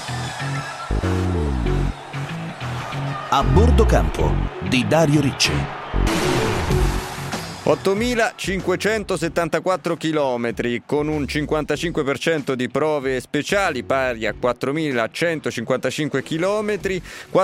A bordo campo di Dario Ricci. 8.574 chilometri con un 55% di prove speciali pari a 4.155 chilometri,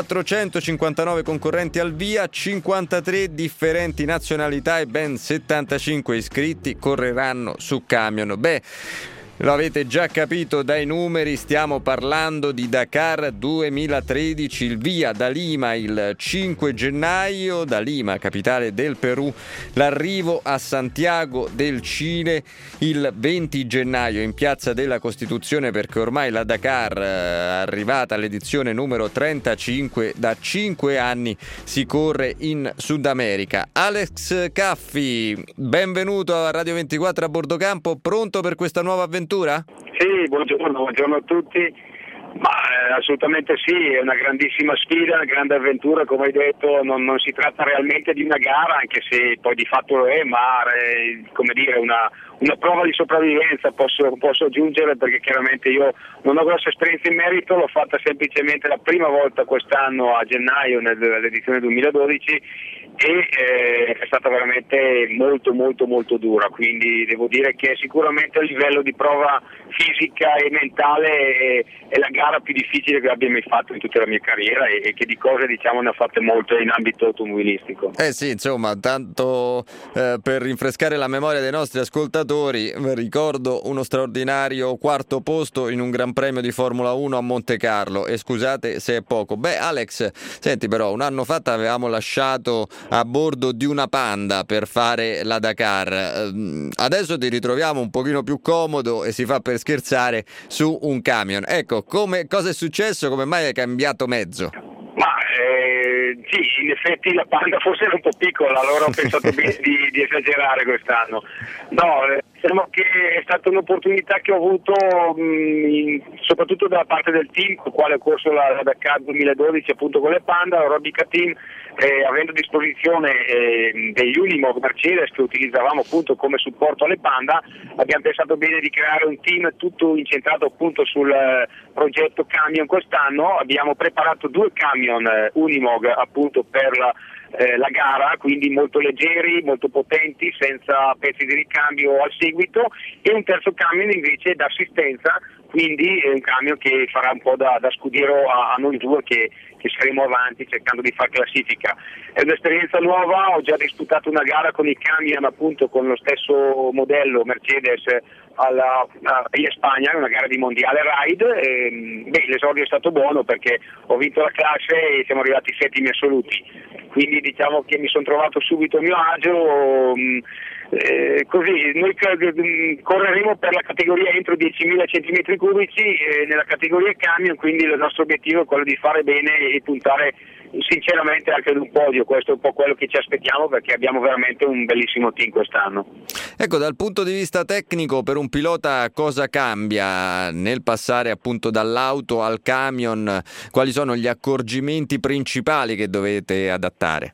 459 concorrenti al via, 53 differenti nazionalità e ben 75 iscritti correranno su camion. Lo avete già capito dai numeri, stiamo parlando di Dakar 2013, il via da Lima il 5 gennaio, da Lima, capitale del Perù, l'arrivo a Santiago del Cile il 20 gennaio in Piazza della Costituzione, perché ormai la Dakar, arrivata all'edizione numero 35, da 5 anni si corre in Sud America. Alex Caffi, benvenuto a Radio 24 a bordo campo, pronto per questa nuova avventura? Sì, buongiorno a tutti. Assolutamente sì, è una grandissima sfida, una grande avventura, come hai detto, non si tratta realmente di una gara, anche se poi di fatto lo è, ma come dire una prova di sopravvivenza posso aggiungere, perché chiaramente io non ho grossa esperienza in merito, l'ho fatta semplicemente la prima volta quest'anno a gennaio nell'edizione 2012 e è stata veramente molto dura, quindi devo dire che sicuramente a livello di prova fisica e mentale è la gara più difficile che abbia mai fatto in tutta la mia carriera e che di cose diciamo ne ha fatte molte in ambito automobilistico. Sì, insomma, tanto per rinfrescare la memoria dei nostri ascoltatori, ricordo uno straordinario quarto posto in un Gran Premio di Formula 1 a Monte Carlo, e scusate se è poco. Alex, senti, però un anno fa avevamo lasciato a bordo di una Panda per fare la Dakar, adesso ti ritroviamo un pochino più comodo e si fa per scherzare su un camion. Ecco, cosa è successo? Come mai hai cambiato mezzo? Sì, in effetti la Panda forse era un po' piccola, allora ho pensato bene di esagerare quest'anno. No, diciamo che è stata un'opportunità che ho avuto soprattutto da parte del team con il quale ho corso la Dakar 2012 appunto con le Panda, la Rodica Team, avendo a disposizione degli Unimog Mercedes che utilizzavamo appunto come supporto alle Panda, abbiamo pensato bene di creare un team tutto incentrato appunto sul progetto camion quest'anno. Abbiamo preparato 2 camion Unimog appunto per la gara, quindi molto leggeri, molto potenti, senza pezzi di ricambio al seguito, e un terzo camion invece d'assistenza, quindi è un camion che farà un po' da scudiero a noi due che saremo avanti cercando di fare classifica. È un'esperienza nuova, ho già disputato una gara con i camion appunto con lo stesso modello Mercedes alla Spagna, una gara di mondiale ride, l'esordio è stato buono perché ho vinto la classe e siamo arrivati settimi assoluti, quindi diciamo che mi sono trovato subito a mio agio. Così noi correremo per la categoria entro 10.000 centimetri cubici nella categoria camion, quindi il nostro obiettivo è quello di fare bene e puntare sinceramente anche ad un podio. Questo è un po' quello che ci aspettiamo, perché abbiamo veramente un bellissimo team quest'anno. Ecco, dal punto di vista tecnico, per un pilota cosa cambia nel passare appunto dall'auto al camion? Quali sono gli accorgimenti principali che dovete adattare?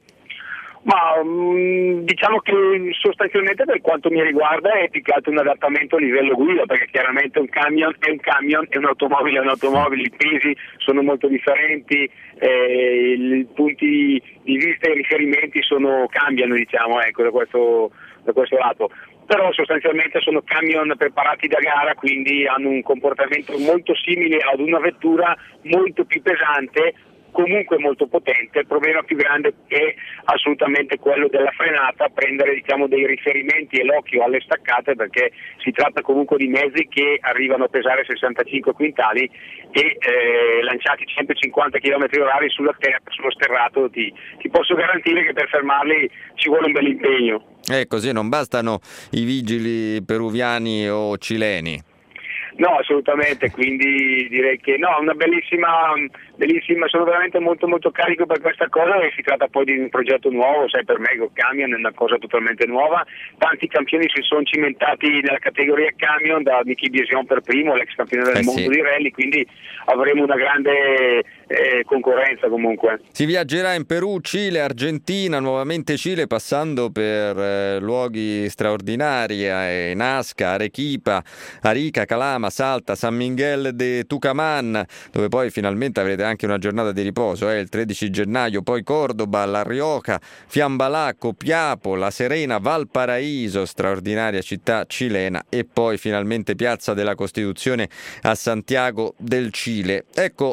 Diciamo che sostanzialmente per quanto mi riguarda è più che altro un adattamento a livello guida, perché chiaramente un camion è un camion e un'automobile è un'automobile, i pesi sono molto differenti, i punti di vista e i riferimenti cambiano, diciamo, ecco, da questo lato. Però sostanzialmente sono camion preparati da gara, quindi hanno un comportamento molto simile ad una vettura molto più pesante, comunque molto potente. Il problema più grande è assolutamente quello della frenata, prendere diciamo dei riferimenti e l'occhio alle staccate, perché si tratta comunque di mezzi che arrivano a pesare 65 quintali e lanciati 150 km/h sulla terra, sullo sterrato, ti posso garantire che per fermarli ci vuole un bel impegno. Così non bastano i vigili peruviani o cileni. No, assolutamente, quindi direi che no, una bellissima Bellissima, sono veramente molto molto carico per questa cosa, e si tratta poi di un progetto nuovo, sai, per me il camion è una cosa totalmente nuova, tanti campioni si sono cimentati nella categoria camion, da Niki Biesion per primo, l'ex campione del mondo di rally, quindi avremo una grande concorrenza comunque. Si viaggerà in Perù, Cile, Argentina, nuovamente Cile, passando per luoghi straordinari, Nazca, Arequipa, Arica, Calama, Salta, San Miguel de Tucumán, dove poi finalmente avrete anche una giornata di riposo, il 13 gennaio, poi Cordoba, La Rioja, Fiambalà, Copiapo, La Serena, Valparaíso, straordinaria città cilena, e poi finalmente Piazza della Costituzione a Santiago del Cile. Ecco,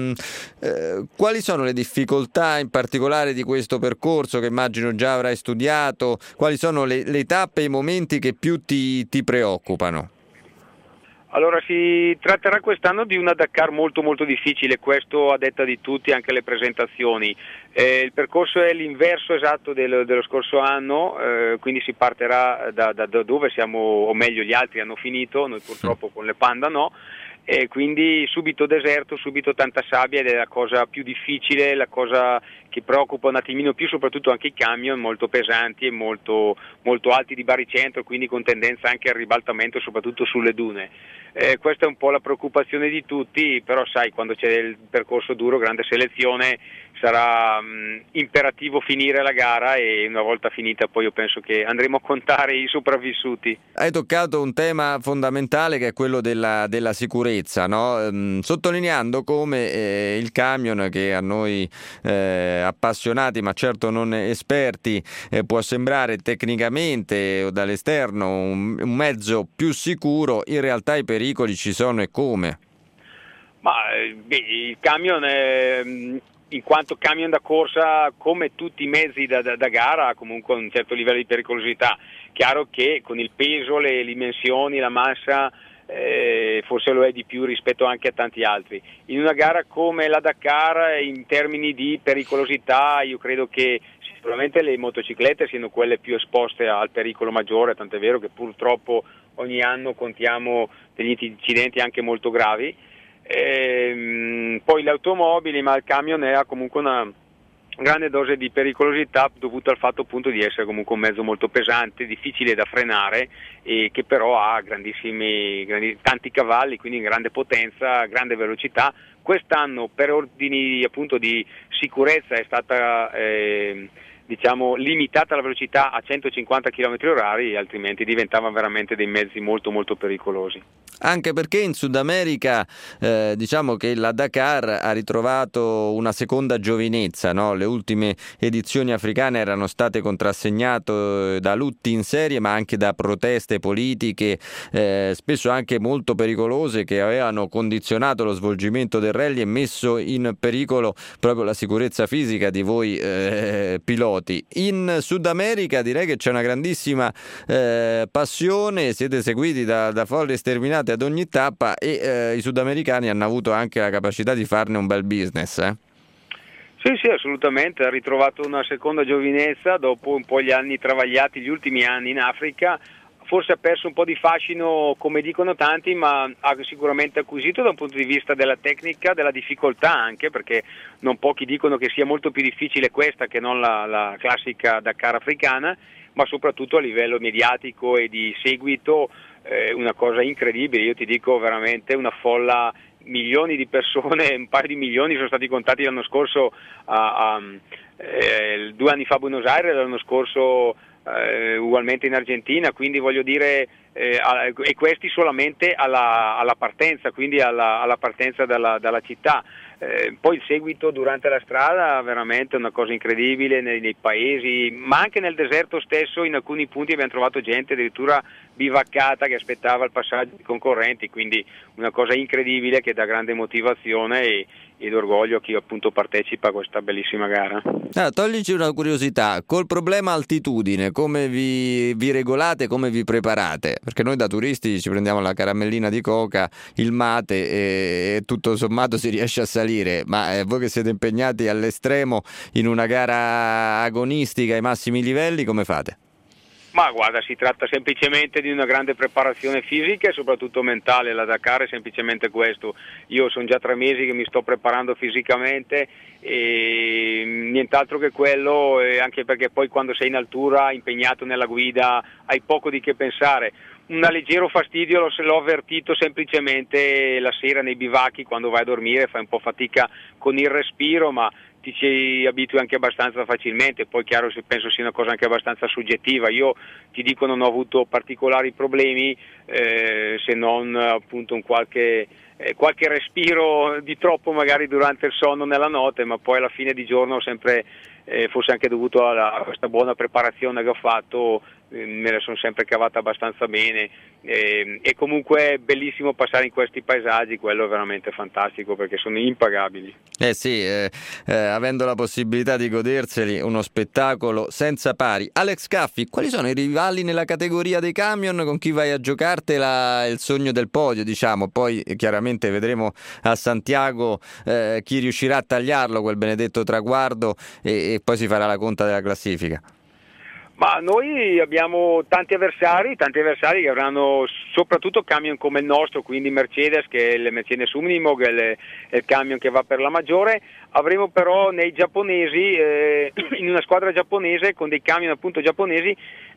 quali sono le difficoltà in particolare di questo percorso, che immagino già avrai studiato? Quali sono le tappe e i momenti che più ti preoccupano? Allora, si tratterà quest'anno di una Dakar molto molto difficile, questo a detta di tutti, anche le presentazioni. Il percorso è l'inverso esatto dello scorso anno, quindi si partirà da dove siamo, o meglio gli altri hanno finito, noi purtroppo con le Panda no, e quindi subito deserto, subito tanta sabbia, ed è la cosa più difficile, la cosa che preoccupa un attimino più, soprattutto anche i camion molto pesanti e molto, molto alti di baricentro, quindi con tendenza anche al ribaltamento soprattutto sulle dune. Questa è un po' la preoccupazione di tutti, però sai, quando c'è il percorso duro, grande selezione, sarà imperativo finire la gara, e una volta finita poi io penso che andremo a contare i sopravvissuti. Hai toccato un tema fondamentale, che è quello della sicurezza, no? Sottolineando come il camion, che a noi appassionati ma certo non esperti può sembrare tecnicamente o dall'esterno un mezzo più sicuro, in realtà i pericoli ci sono, e come? Ma il camion in quanto camion da corsa, come tutti i mezzi da gara, ha comunque un certo livello di pericolosità. Chiaro che con il peso, le dimensioni, la massa, forse lo è di più rispetto anche a tanti altri. In una gara come la Dakar, in termini di pericolosità, io credo che sicuramente le motociclette siano quelle più esposte al pericolo maggiore, tant'è vero che purtroppo ogni anno contiamo degli incidenti anche molto gravi. Poi le automobili, ma il camion ha comunque una grande dose di pericolosità, dovuta al fatto appunto di essere comunque un mezzo molto pesante, difficile da frenare, e che però ha tanti cavalli, quindi grande potenza, grande velocità. Quest'anno, per ordini appunto di sicurezza, è stata limitata la velocità a 150 km/h, altrimenti diventavano veramente dei mezzi molto molto pericolosi. Anche perché in Sud America diciamo che la Dakar ha ritrovato una seconda giovinezza, no? Le ultime edizioni africane erano state contrassegnate da lutti in serie, ma anche da proteste politiche, spesso anche molto pericolose, che avevano condizionato lo svolgimento del rally e messo in pericolo proprio la sicurezza fisica di voi piloti. In Sud America direi che c'è una grandissima passione, siete seguiti da folle sterminate ad ogni tappa, e i sudamericani hanno avuto anche la capacità di farne un bel business. Sì, assolutamente, ha ritrovato una seconda giovinezza dopo un po' gli anni travagliati, gli ultimi anni in Africa. Forse ha perso un po' di fascino, come dicono tanti, ma ha sicuramente acquisito da un punto di vista della tecnica, della difficoltà anche, perché non pochi dicono che sia molto più difficile questa che non la classica Dakar africana, ma soprattutto a livello mediatico e di seguito una cosa incredibile. Io ti dico veramente una folla, milioni di persone, un paio di milioni sono stati contati l'anno scorso, 2 anni fa a Buenos Aires, l'anno scorso ugualmente in Argentina, quindi voglio dire, e questi solamente alla partenza, quindi alla partenza dalla città. Poi il seguito durante la strada veramente una cosa incredibile nei paesi, ma anche nel deserto stesso. In alcuni punti abbiamo trovato gente addirittura bivaccata che aspettava il passaggio di concorrenti, quindi una cosa incredibile che dà grande motivazione ed orgoglio a chi appunto partecipa a questa bellissima gara. Toglici una curiosità, col problema altitudine come vi regolate, come vi preparate? Perché noi da turisti ci prendiamo la caramellina di coca, il mate, e tutto sommato si riesce a salire, ma voi che siete impegnati all'estremo in una gara agonistica ai massimi livelli, come fate? Ma guarda, si tratta semplicemente di una grande preparazione fisica e soprattutto mentale. La Dakar è semplicemente questo. Io sono già 3 mesi che mi sto preparando fisicamente e nient'altro che quello, anche perché poi quando sei in altura, impegnato nella guida, hai poco di che pensare. Un leggero fastidio l'ho avvertito semplicemente la sera nei bivacchi, quando vai a dormire fai un po' fatica con il respiro, ma ti ci abitui anche abbastanza facilmente. Poi chiaro, penso sia una cosa anche abbastanza soggettiva. Io ti dico, non ho avuto particolari problemi, se non appunto qualche respiro di troppo magari durante il sonno nella notte, ma poi alla fine di giorno sempre, forse anche dovuto a questa buona preparazione che ho fatto, me la sono sempre cavata abbastanza bene, e comunque è bellissimo passare in questi paesaggi, quello è veramente fantastico perché sono impagabili. Sì, avendo la possibilità di goderseli, uno spettacolo senza pari. Alex Caffi, quali sono i rivali nella categoria dei camion con chi vai a giocartela il sogno del podio, diciamo? Poi chiaramente vedremo a Santiago chi riuscirà a tagliarlo quel benedetto traguardo e poi si farà la conta della classifica. Ma noi abbiamo tanti avversari che avranno soprattutto camion come il nostro, quindi Mercedes, che è il Mercedes Unimog, è il camion che va per la maggiore. Avremo però nei giapponesi, in una squadra giapponese con dei camion appunto giapponesi,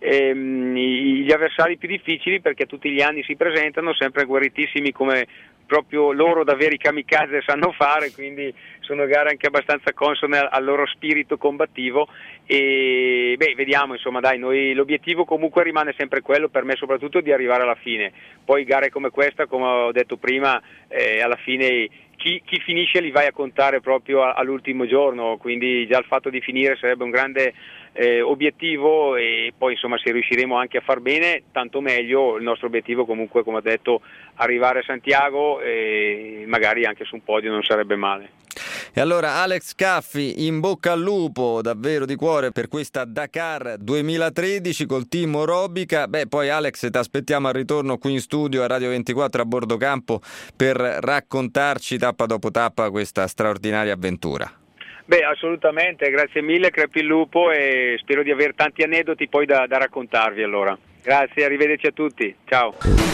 gli avversari più difficili, perché tutti gli anni si presentano sempre guerritissimi come proprio loro da veri kamikaze sanno fare, quindi sono gare anche abbastanza consone al loro spirito combattivo e vediamo, insomma, dai, noi l'obiettivo comunque rimane sempre quello, per me soprattutto, di arrivare alla fine. Poi gare come questa, come ho detto prima, alla fine chi finisce li vai a contare proprio all'ultimo giorno, quindi già il fatto di finire sarebbe un grande obiettivo, e poi insomma se riusciremo anche a far bene tanto meglio. Il nostro obiettivo comunque, come ho detto, arrivare a Santiago e magari anche su un podio non sarebbe male. E allora Alex Caffi, in bocca al lupo davvero di cuore per questa Dakar 2013 col team Orobica. Poi Alex, ti aspettiamo al ritorno qui in studio a Radio 24 a bordo campo per raccontarci tappa dopo tappa questa straordinaria avventura. Assolutamente, grazie mille, crepi il lupo, e spero di avere tanti aneddoti poi da raccontarvi allora. Grazie, arrivederci a tutti, ciao.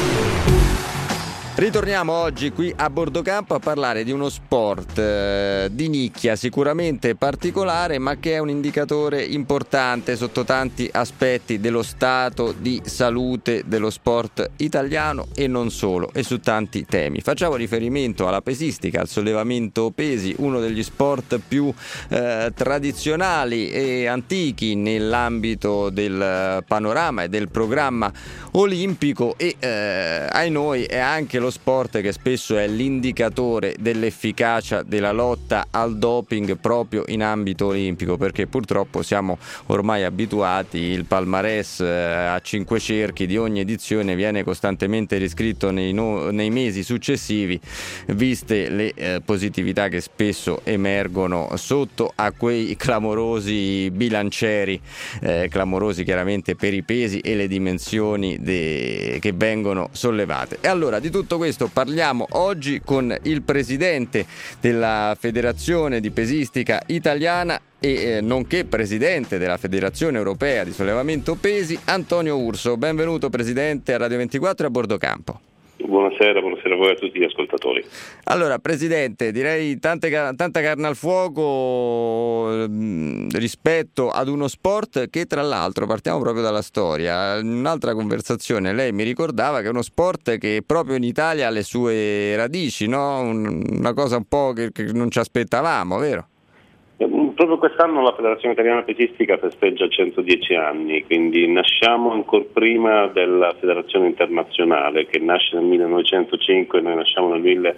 Ritorniamo oggi qui a bordo campo a parlare di uno sport di nicchia, sicuramente particolare, ma che è un indicatore importante sotto tanti aspetti dello stato di salute dello sport italiano e non solo, e su tanti temi. Facciamo riferimento alla pesistica, al sollevamento pesi, uno degli sport più tradizionali e antichi nell'ambito del panorama e del programma olimpico, e ai noi è anche lo sport che spesso è l'indicatore dell'efficacia della lotta al doping proprio in ambito olimpico, perché purtroppo siamo ormai abituati, il palmarès a 5 cerchi di ogni edizione viene costantemente riscritto nei mesi successivi, viste le positività che spesso emergono sotto a quei clamorosi bilancieri, clamorosi chiaramente per i pesi e le dimensioni che vengono sollevate. E allora di tutto questo parliamo oggi con il presidente della Federazione di Pesistica Italiana e nonché presidente della Federazione Europea di Sollevamento Pesi, Antonio Urso. Benvenuto presidente a Radio 24 e a bordo campo. Buonasera a voi e a tutti gli ascoltatori. Allora, presidente, direi tanta carne al fuoco rispetto ad uno sport che, tra l'altro, partiamo proprio dalla storia. In un'altra conversazione lei mi ricordava che è uno sport che proprio in Italia ha le sue radici, no? Una cosa un po' che non ci aspettavamo, vero? Proprio quest'anno la Federazione Italiana Pesistica festeggia 110 anni, quindi nasciamo ancora prima della Federazione Internazionale, che nasce nel 1905 e noi nasciamo nel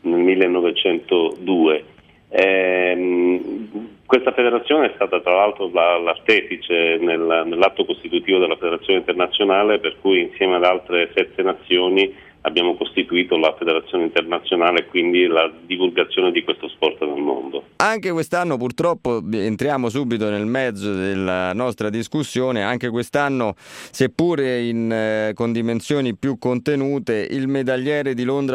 1902. Questa federazione è stata tra l'altro l'artefice nell'atto costitutivo della Federazione Internazionale, per cui insieme ad altre 7 nazioni abbiamo costituito la Federazione Internazionale e quindi la divulgazione di questo sport nel mondo. Anche quest'anno, purtroppo, entriamo subito nel mezzo della nostra discussione, anche quest'anno, seppure con dimensioni più contenute, il medagliere di Londra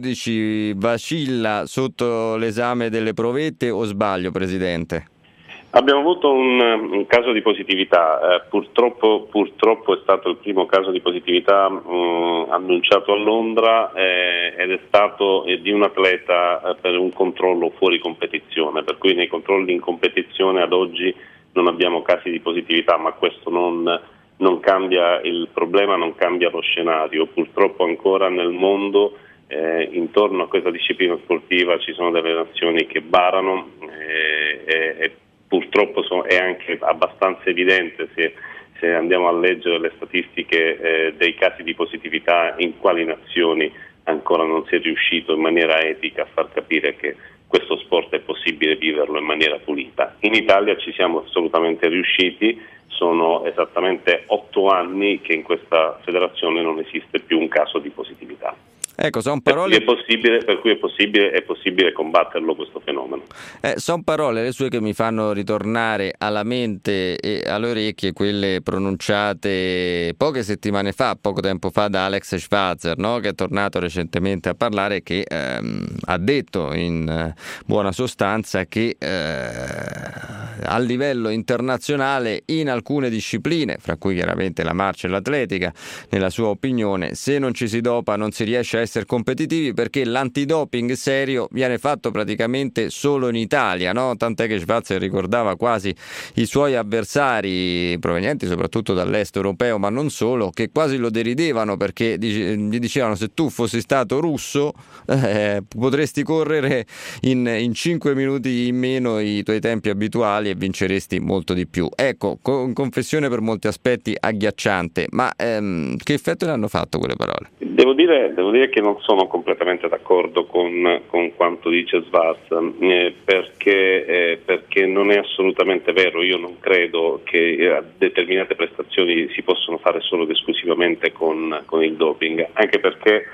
2012 vacilla sotto l'esame delle provette, o sbaglio, presidente? Abbiamo avuto un caso di positività, purtroppo è stato il primo caso di positività annunciato a Londra ed è stato di un atleta per un controllo fuori competizione, per cui nei controlli in competizione ad oggi non abbiamo casi di positività, ma questo non cambia il problema, non cambia lo scenario. Purtroppo ancora nel mondo intorno a questa disciplina sportiva ci sono delle nazioni che barano e purtroppo è anche abbastanza evidente se andiamo a leggere le statistiche dei casi di positività in quali nazioni ancora non si è riuscito in maniera etica a far capire che questo sport è possibile viverlo in maniera pulita. In Italia ci siamo assolutamente riusciti, sono esattamente 8 anni che in questa federazione non esiste più un caso di positività. Ecco, sono parole... Per cui è possibile combatterlo questo fenomeno. Sono parole le sue che mi fanno ritornare alla mente e alle orecchie quelle pronunciate poche settimane fa, poco tempo fa, da Alex Schwarzer, no? Che è tornato recentemente a parlare e che ha detto in buona sostanza che a livello internazionale in alcune discipline, fra cui chiaramente la marcia e l'atletica, nella sua opinione, se non ci si dopa non si riesce a essere competitivi perché l'antidoping serio viene fatto praticamente solo in Italia, no? Tant'è che Schwarzer ricordava quasi i suoi avversari provenienti soprattutto dall'est europeo, ma non solo, che quasi lo deridevano perché gli dicevano: se tu fossi stato russo potresti correre in 5 minuti in meno i tuoi tempi abituali e vinceresti molto di più. Ecco, confessione per molti aspetti agghiacciante, ma che effetto ne hanno fatto quelle parole? Devo dire che non sono completamente d'accordo con quanto dice Schwarzer, perché non è assolutamente vero. Io non credo che determinate prestazioni si possono fare solo ed esclusivamente con il doping, anche perché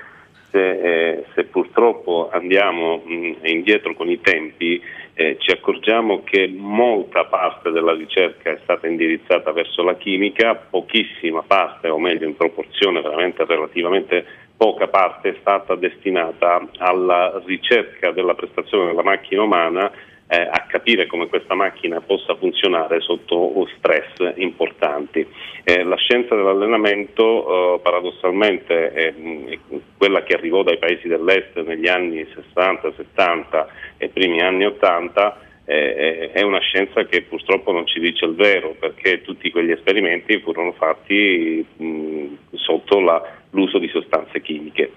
se purtroppo andiamo indietro con i tempi ci accorgiamo che molta parte della ricerca è stata indirizzata verso la chimica, pochissima parte, o meglio in proporzione veramente relativamente poca parte, è stata destinata alla ricerca della prestazione della macchina umana, a capire come questa macchina possa funzionare sotto stress importanti. La scienza dell'allenamento paradossalmente è quella che arrivò dai paesi dell'est negli anni 60, 70 e primi anni 80, è una scienza che purtroppo non ci dice il vero, perché tutti quegli esperimenti furono fatti sotto l'uso di sostanze chimiche.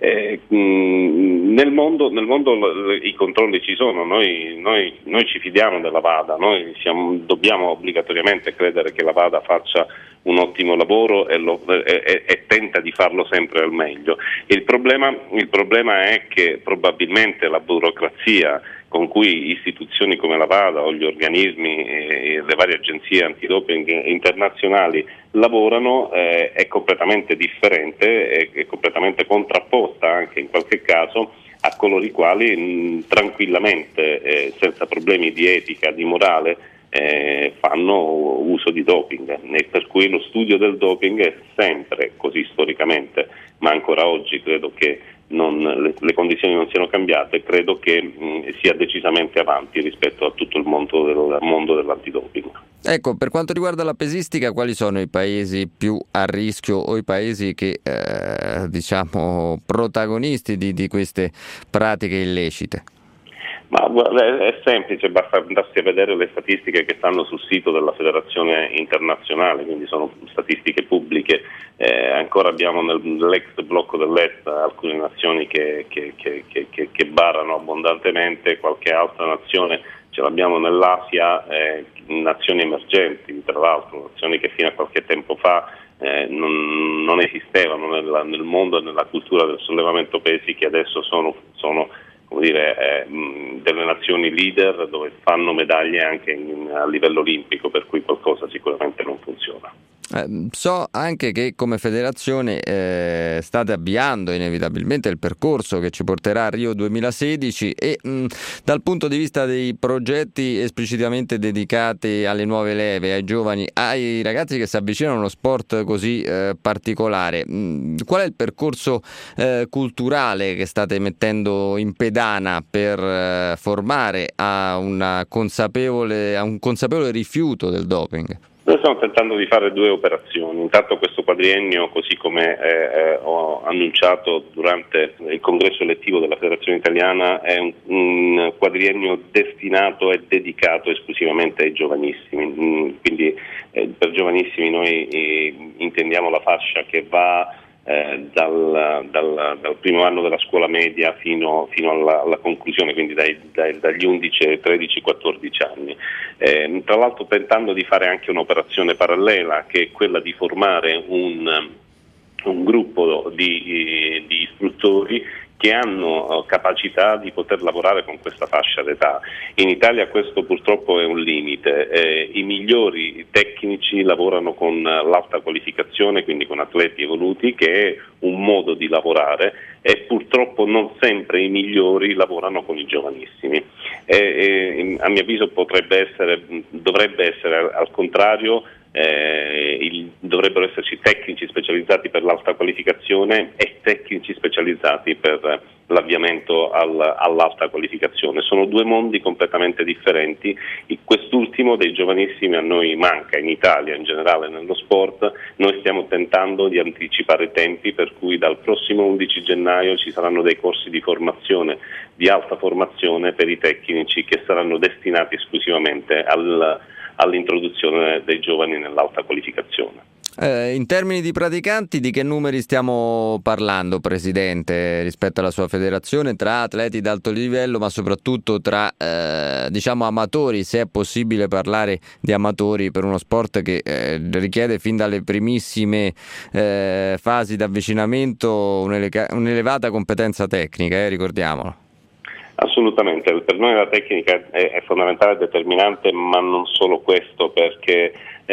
Nel mondo i controlli ci sono, noi ci fidiamo della VADA, dobbiamo obbligatoriamente credere che la VADA faccia un ottimo lavoro e tenta di farlo sempre al meglio. Il problema è che probabilmente la burocrazia con cui istituzioni come la VADA o gli organismi e le varie agenzie antidoping internazionali lavorano è completamente differente, è completamente contrapposta anche in qualche caso a coloro i quali tranquillamente, senza problemi di etica, di morale, fanno uso di doping, per cui lo studio del doping è sempre così storicamente, ma ancora oggi credo che le condizioni non siano cambiate, credo che sia decisamente avanti rispetto a tutto il mondo dell'antidoping. Ecco, per quanto riguarda la pesistica, quali sono i paesi più a rischio o i paesi che protagonisti di queste pratiche illecite? Ma è semplice, basta andarsi a vedere le statistiche che stanno sul sito della Federazione Internazionale, quindi sono statistiche pubbliche. Ancora abbiamo nell'ex blocco dell'Est alcune nazioni che barano abbondantemente, qualche altra nazione ce l'abbiamo nell'Asia, nazioni emergenti, tra l'altro, nazioni che fino a qualche tempo fa non esistevano nel mondo e nella cultura del sollevamento pesi, che adesso sono delle nazioni leader dove fanno medaglie anche a livello olimpico, per cui qualcosa sicuramente non funziona. So anche che come federazione state avviando inevitabilmente il percorso che ci porterà a Rio 2016 e dal punto di vista dei progetti esplicitamente dedicati alle nuove leve, ai giovani, ai ragazzi che si avvicinano a uno sport così particolare, qual è il percorso culturale che state mettendo in pedana per formare a un consapevole rifiuto del doping? Noi stiamo tentando di fare due operazioni. Intanto questo quadriennio, così come ho annunciato durante il congresso elettivo della Federazione Italiana, è un quadriennio destinato e dedicato esclusivamente ai giovanissimi. Quindi per giovanissimi noi intendiamo la fascia che va dal primo anno della scuola media fino alla conclusione, quindi dagli 11 ai 13-14 anni. Tra l'altro tentando di fare anche un'operazione parallela, che è quella di formare un gruppo di istruttori che hanno capacità di poter lavorare con questa fascia d'età. In Italia questo purtroppo è un limite. I migliori tecnici lavorano con l'alta qualificazione, quindi con atleti evoluti, che è un modo di lavorare, e purtroppo non sempre i migliori lavorano con i giovanissimi. A mio avviso dovrebbe essere al contrario. Dovrebbero esserci tecnici specializzati per l'alta qualificazione e tecnici specializzati per l'avviamento all'alta qualificazione. Sono due mondi completamente differenti. Quest'ultimo dei giovanissimi a noi manca in Italia, in generale nello sport. Noi stiamo tentando di anticipare i tempi, per cui dal prossimo 11 gennaio ci saranno dei corsi di formazione, di alta formazione per i tecnici, che saranno destinati esclusivamente all'introduzione dei giovani nell'alta qualificazione. In termini di praticanti, di che numeri stiamo parlando, Presidente, rispetto alla sua federazione, tra atleti d'alto livello, ma soprattutto tra amatori, se è possibile parlare di amatori per uno sport che richiede fin dalle primissime fasi d'avvicinamento un'elevata competenza tecnica, ricordiamolo. Assolutamente, per noi la tecnica è fondamentale e determinante, ma non solo questo, perché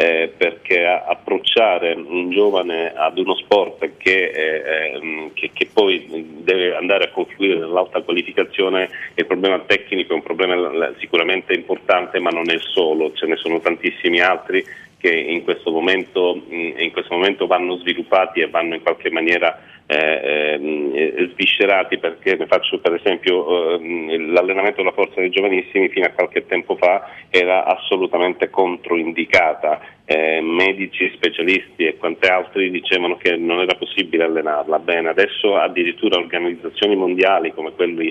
approcciare un giovane ad uno sport che poi deve andare a confluire nell'alta qualificazione, il problema tecnico è un problema sicuramente importante, ma non è il solo, ce ne sono tantissimi altri che in questo momento vanno sviluppati e vanno in qualche maniera sviscerati, perché ne faccio per esempio l'allenamento della forza dei giovanissimi fino a qualche tempo fa era assolutamente controindicata. Medici, specialisti e quante altri dicevano che non era possibile allenarla. Bene, adesso addirittura organizzazioni mondiali come quelli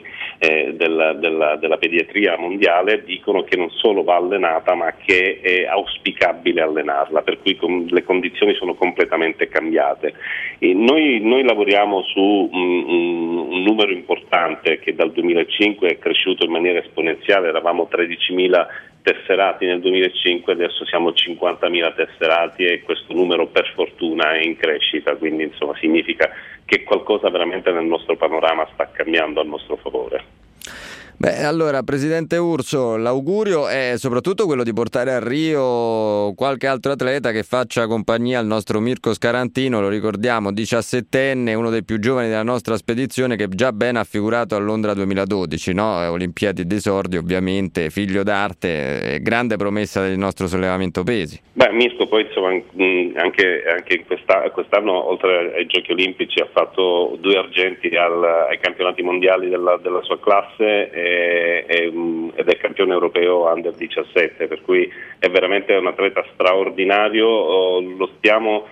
della pediatria mondiale dicono che non solo va allenata, ma che è auspicabile allenarla, per cui le condizioni sono completamente cambiate. Noi lavoriamo su un numero importante che dal 2005 è cresciuto in maniera esponenziale. Eravamo 13.000 tesserati nel 2005, adesso siamo 50.000 tesserati, e questo numero per fortuna è in crescita, quindi insomma significa che qualcosa veramente nel nostro panorama sta cambiando a nostro favore. Allora, Presidente Urso, l'augurio è soprattutto quello di portare a Rio qualche altro atleta che faccia compagnia al nostro Mirko Scarantino, lo ricordiamo, 17enne, uno dei più giovani della nostra spedizione, che già ben ha figurato a Londra 2012, no? Olimpiadi d'esordio, ovviamente, figlio d'arte, grande promessa del nostro sollevamento pesi. Mirko poi insomma anche quest'anno, oltre ai Giochi Olimpici, ha fatto 2 argenti ai campionati mondiali della sua classe, ed è campione europeo under 17, per cui è veramente un atleta straordinario. Stiamo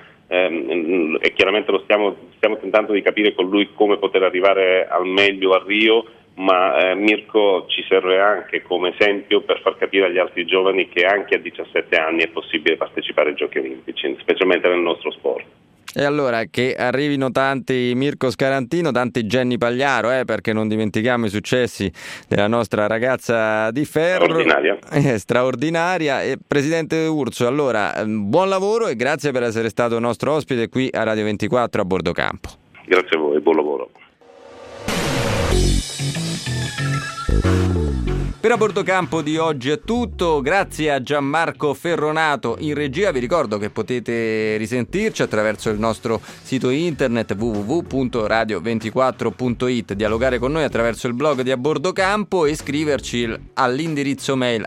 tentando di capire con lui come poter arrivare al meglio a Rio, ma Mirko ci serve anche come esempio per far capire agli altri giovani che anche a 17 anni è possibile partecipare ai Giochi Olimpici, specialmente nel nostro sport. E allora che arrivino tanti Mirko Scarantino, tanti Jenny Pagliaro, perché non dimentichiamo i successi della nostra ragazza di ferro, straordinaria. E Presidente Urso, allora buon lavoro e grazie per essere stato nostro ospite qui a Radio 24 a Bordo Campo. Grazie a voi, buon lavoro. Per A Bordo Campo di oggi è tutto, grazie a Gianmarco Ferronato in regia. Vi ricordo che potete risentirci attraverso il nostro sito internet www.radio24.it, dialogare con noi attraverso il blog di A Bordo Campo e scriverci all'indirizzo mail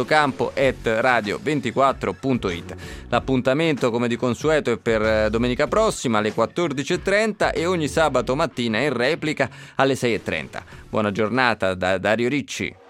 abordocampo@radio24.it. L'appuntamento, come di consueto, è per domenica prossima alle 14.30 e ogni sabato mattina in replica alle 6.30. Buona giornata da Dario Ricci.